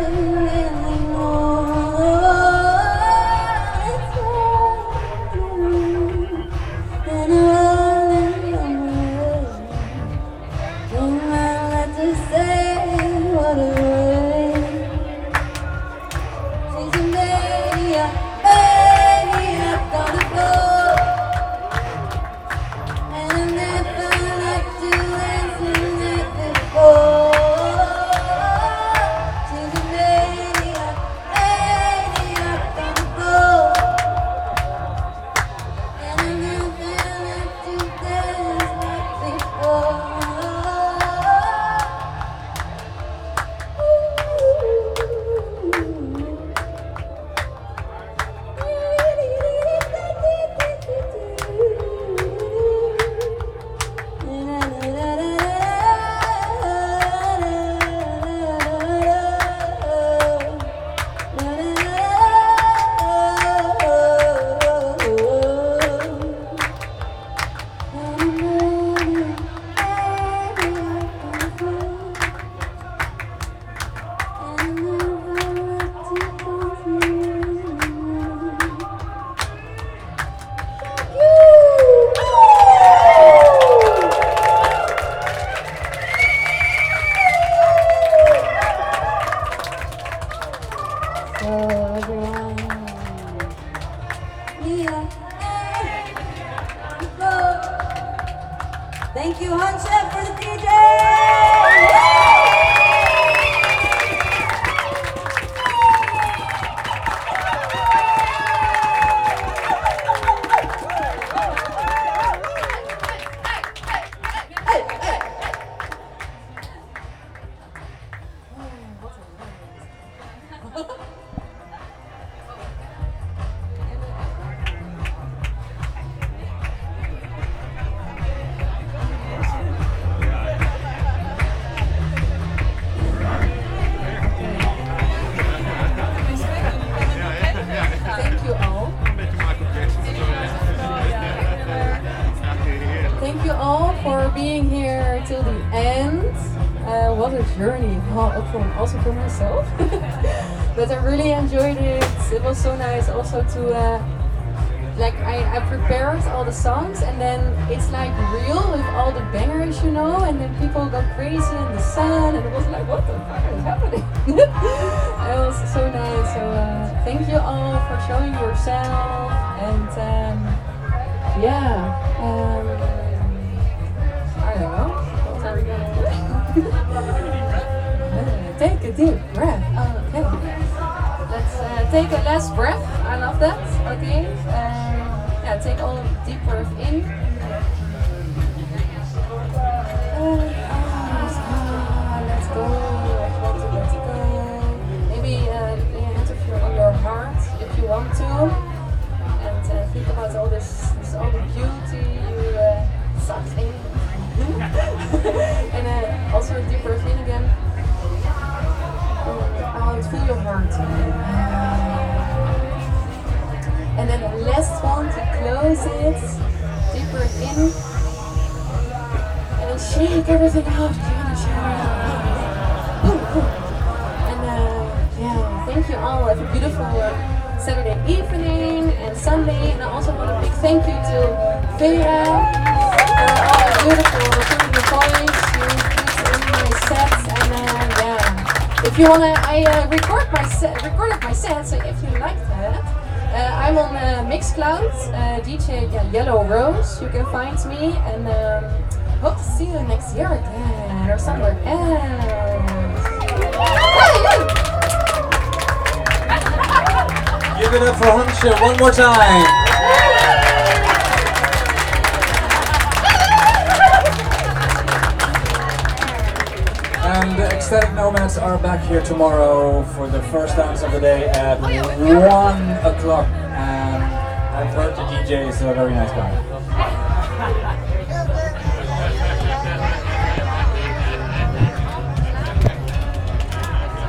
Thank you, Hanchef, for the DJ! Thank you all for being here till the end. What a journey, also for myself. But I really enjoyed it. It was so nice also to, I prepared all the songs and then it's like real with all the bangers, you know, and then people go crazy in the sun and it was like, what the fuck is happening? It was so nice. So thank you all for showing yourself and I don't know. What are we gonna do? Take a deep breath. Okay. Let's take a last breath. I love that. Okay. Take all a deep breath in. Let's go. Let's go. Maybe interfere on your heart if you want to, and think about all this all the beauty you suck in. And also a deep breath in again. Out, feel your heart. And then the last one to close it. Deep breath in. And then shake everything out. And thank you all. Have a beautiful Saturday evening and Sunday. And I also want a big thank you to Vera for all the beautiful voice you put in my sets. And if you wanna, I recorded my set. So if you like that, I'm on Mixcloud, DJ Yellow Rose. You can find me, and hope to see you next year again or somewhere else. Give it up for Hanchef one more time. And the Ecstatic Nomads are back here tomorrow for the first dance of the day at 1 o'clock. And I've heard the DJ is a very nice guy.